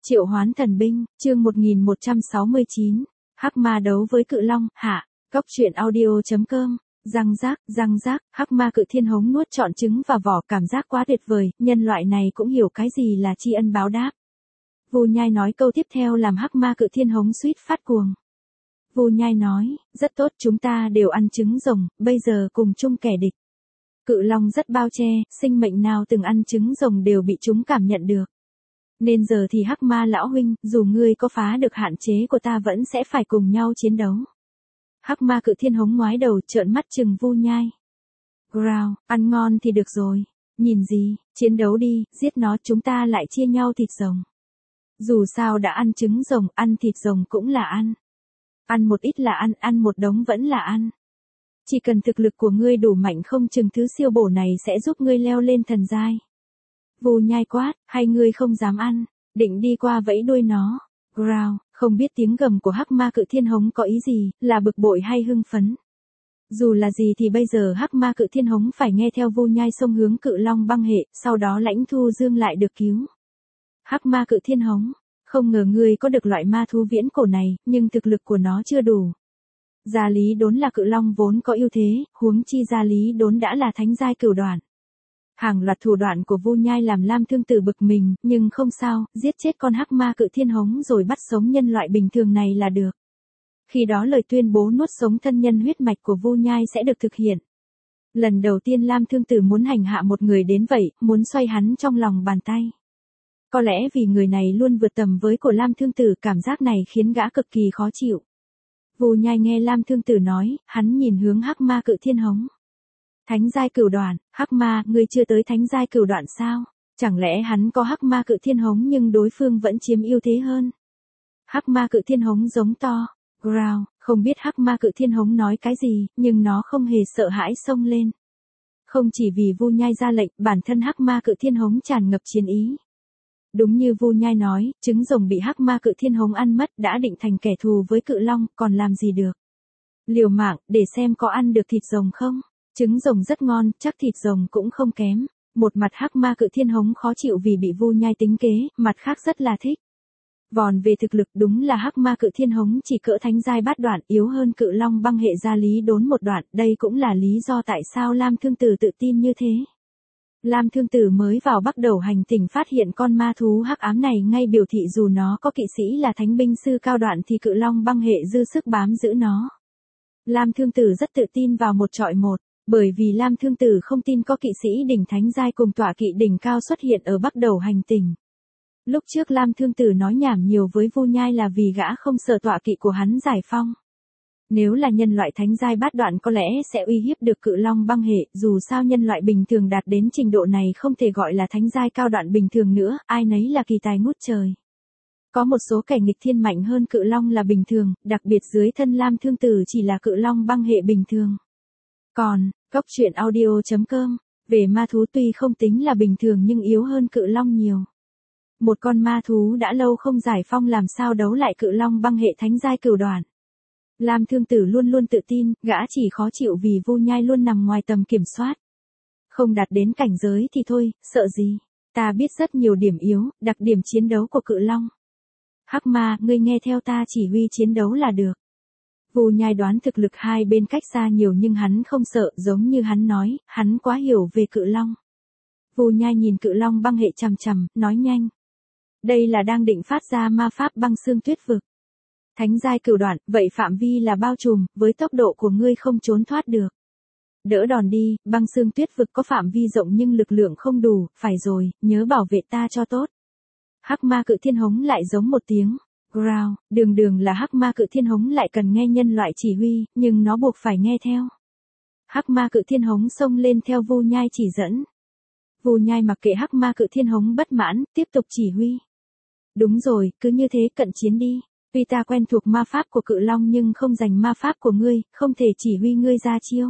Triệu hoán thần binh, chương 1169. Hắc ma đấu với cự long, hạ. Cóc truyện audio.com. Răng rác, hắc ma cự thiên hống nuốt trọn trứng và vỏ, cảm giác quá tuyệt vời, nhân loại này cũng hiểu cái gì là tri ân báo đáp. Vu Nhai nói câu tiếp theo làm hắc ma cự thiên hống suýt phát cuồng. Vu Nhai nói, rất tốt, chúng ta đều ăn trứng rồng, bây giờ cùng chung kẻ địch. Cự long rất bao che, sinh mệnh nào từng ăn trứng rồng đều bị chúng cảm nhận được. Nên giờ thì hắc ma lão huynh, dù ngươi có phá được hạn chế của ta vẫn sẽ phải cùng nhau chiến đấu. Hắc ma cự thiên hống ngoái đầu trợn mắt chừng Vu Nhai. Growl, ăn ngon thì được rồi. Nhìn gì, chiến đấu đi, giết nó, chúng ta lại chia nhau thịt rồng. Dù sao đã ăn trứng rồng, ăn thịt rồng cũng là ăn. Ăn một ít là ăn một đống vẫn là ăn. Chỉ cần thực lực của ngươi đủ mạnh, không chừng thứ siêu bổ này sẽ giúp ngươi leo lên thần giai. Vu Nhai quát, hay ngươi không dám ăn, định đi qua vẫy đuôi nó. Growl, không biết tiếng gầm của hắc ma cự thiên hống có ý gì, là bực bội hay hưng phấn. Dù là gì thì bây giờ hắc ma cự thiên hống phải nghe theo Vu Nhai xông hướng cự long băng hệ, sau đó Lãnh Thu Dương lại được cứu. Hắc ma cự thiên hống, không ngờ ngươi có được loại ma thú viễn cổ này, nhưng thực lực của nó chưa đủ. Gia Lý Đốn là cự long vốn có ưu thế, huống chi Gia Lý Đốn đã là thánh giai cửu đoạn. Hàng loạt thủ đoạn của Vu Nhai làm Lam Thương Tử bực mình, nhưng không sao, giết chết con hắc ma cự thiên hống rồi bắt sống nhân loại bình thường này là được. Khi đó lời tuyên bố nuốt sống thân nhân huyết mạch của Vu Nhai sẽ được thực hiện. Lần đầu tiên Lam Thương Tử muốn hành hạ một người đến vậy, muốn xoay hắn trong lòng bàn tay. Có lẽ vì người này luôn vượt tầm với của Lam Thương Tử, cảm giác này khiến gã cực kỳ khó chịu. Vu Nhai nghe Lam Thương Tử nói, hắn nhìn hướng hắc ma cự thiên hống. Thánh giai cửu đoạn, hắc ma, ngươi chưa tới thánh giai cửu đoạn sao? Chẳng lẽ hắn có hắc ma cự thiên hống nhưng đối phương vẫn chiếm ưu thế hơn? Hắc ma cự thiên hống giống to. Growl, không biết hắc ma cự thiên hống nói cái gì, nhưng nó không hề sợ hãi xông lên. Không chỉ vì Vu Nhai ra lệnh, bản thân hắc ma cự thiên hống tràn ngập chiến ý. Đúng như Vu Nhai nói, trứng rồng bị hắc ma cự thiên hống ăn mất, đã định thành kẻ thù với cự long, còn làm gì được. Liều mạng, để xem có ăn được thịt rồng không. Trứng rồng rất ngon, chắc thịt rồng cũng không kém. Một mặt hắc ma cự thiên hống khó chịu vì bị Vu Nhai tính kế, mặt khác rất là thích. Vòn về thực lực, đúng là hắc ma cự thiên hống chỉ cỡ thánh giai bát đoạn, yếu hơn cự long băng hệ Gia Lý Đốn một đoạn, đây cũng là lý do tại sao Lam Thương Tử tự tin như thế. Lam Thương Tử mới vào bắt đầu hành trình phát hiện con ma thú hắc ám này ngay biểu thị dù nó có kỵ sĩ là thánh binh sư cao đoạn thì cự long băng hệ dư sức bám giữ nó. Lam Thương Tử rất tự tin vào một trọi một, bởi vì Lam Thương Tử không tin có kỵ sĩ đỉnh thánh giai cùng tọa kỵ đỉnh cao xuất hiện ở bắt đầu hành trình. Lúc trước Lam Thương Tử nói nhảm nhiều với Vu Nhai là vì gã không sợ tọa kỵ của hắn giải phong. Nếu là nhân loại thánh giai bát đoạn có lẽ sẽ uy hiếp được cự long băng hệ, dù sao nhân loại bình thường đạt đến trình độ này không thể gọi là thánh giai cao đoạn bình thường nữa, ai nấy là kỳ tài ngút trời. Có một số kẻ nghịch thiên mạnh hơn cự long là bình thường, đặc biệt dưới thân Lam Thương Tử chỉ là cự long băng hệ bình thường. Còn, Cóc truyện audio.com, về ma thú tuy không tính là bình thường nhưng yếu hơn cự long nhiều. Một con ma thú đã lâu không giải phong làm sao đấu lại cự long băng hệ thánh giai cửu đoạn. Lam Thương Tử luôn luôn tự tin, gã chỉ khó chịu vì Vu Nhai luôn nằm ngoài tầm kiểm soát. Không đạt đến cảnh giới thì thôi, sợ gì, ta biết rất nhiều điểm yếu, đặc điểm chiến đấu của cự long. Hắc ma, ngươi nghe theo ta chỉ huy chiến đấu là được. Vu Nhai đoán thực lực hai bên cách xa nhiều nhưng hắn không sợ, giống như hắn nói, hắn quá hiểu về cự long. Vu Nhai nhìn cự long băng hệ chằm chằm, nói nhanh. Đây là đang định phát ra ma pháp băng xương tuyết vực. Thánh giai cửu đoạn, vậy phạm vi là bao trùm, với tốc độ của ngươi không trốn thoát được. Đỡ đòn đi, băng xương tuyết vực có phạm vi rộng nhưng lực lượng không đủ, phải rồi, nhớ bảo vệ ta cho tốt. Hắc ma cự thiên hống lại giống một tiếng. Growl, đường là hắc ma cự thiên hống lại cần nghe nhân loại chỉ huy, nhưng nó buộc phải nghe theo. Hắc ma cự thiên hống xông lên theo Vu Nhai chỉ dẫn. Vu Nhai mặc kệ hắc ma cự thiên hống bất mãn, tiếp tục chỉ huy. Đúng rồi, cứ như thế cận chiến đi. Tuy ta quen thuộc ma pháp của cự long nhưng không dành ma pháp của ngươi, không thể chỉ huy ngươi ra chiêu.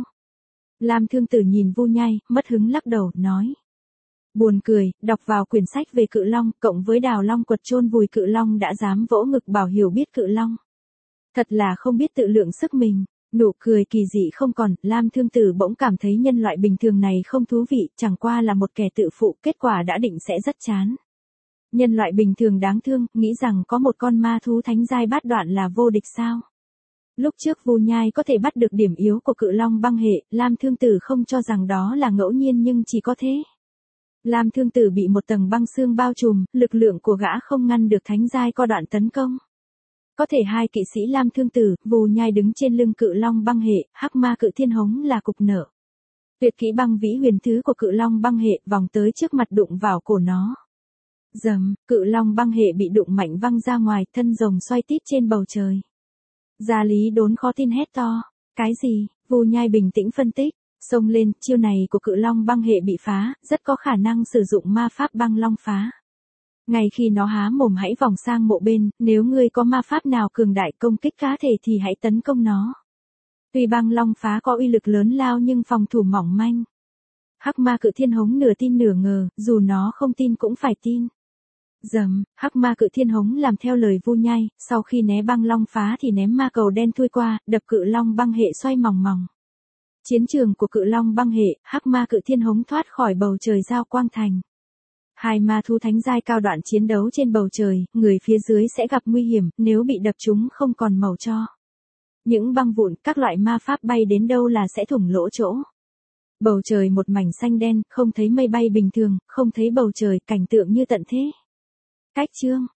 Lam Thương Tử nhìn Vu Nhai, mất hứng lắc đầu, nói. Buồn cười, đọc vào quyển sách về cự long, cộng với đào long quật chôn vùi cự long đã dám vỗ ngực bảo hiểu biết cự long. Thật là không biết tự lượng sức mình. Nụ cười kỳ dị không còn, Lam Thương Tử bỗng cảm thấy nhân loại bình thường này không thú vị, chẳng qua là một kẻ tự phụ, kết quả đã định sẽ rất chán. Nhân loại bình thường đáng thương, nghĩ rằng có một con ma thú thánh giai bát đoạn là vô địch sao? Lúc trước Vu Nhai có thể bắt được điểm yếu của Cự Long băng hệ, Lam Thương Tử không cho rằng đó là ngẫu nhiên nhưng chỉ có thế. Lam Thương Tử bị một tầng băng xương bao trùm, lực lượng của gã không ngăn được thánh giai co đoạn tấn công. Có thể hai kỵ sĩ Lam Thương Tử, Vu Nhai đứng trên lưng Cự Long băng hệ, Hắc Ma Cự Thiên Hống là cục nợ. Tuyệt kỹ băng vĩ huyền thứ của Cự Long băng hệ vòng tới trước mặt đụng vào cổ nó. Dầm, Cự Long băng hệ bị đụng mạnh văng ra ngoài, thân rồng xoay tít trên bầu trời. Gia Lý Đốn khó tin hét to. Cái gì? Vu Nhai bình tĩnh phân tích. Xông lên, chiêu này của Cự Long băng hệ bị phá, rất có khả năng sử dụng ma pháp băng long phá. Ngay khi nó há mồm hãy vòng sang mộ bên, nếu ngươi có ma pháp nào cường đại công kích cá thể thì hãy tấn công nó. Tuy băng long phá có uy lực lớn lao nhưng phòng thủ mỏng manh. Hắc Ma Cự Thiên Hống nửa tin nửa ngờ, dù nó không tin cũng phải tin. Dầm, Hắc Ma Cự Thiên Hống làm theo lời Vu Nhai, sau khi né băng long phá thì ném ma cầu đen thui qua, đập Cự Long băng hệ xoay mòng mòng. Chiến trường của Cự Long băng hệ, Hắc Ma Cự Thiên Hống thoát khỏi bầu trời giao quang thành. Hai ma thú thánh giai cao đoạn chiến đấu trên bầu trời, người phía dưới sẽ gặp nguy hiểm, nếu bị đập chúng không còn màu cho. Những băng vụn, các loại ma pháp bay đến đâu là sẽ thủng lỗ chỗ. Bầu trời một mảnh xanh đen, không thấy mây bay bình thường, không thấy bầu trời, cảnh tượng như tận thế. Cách chương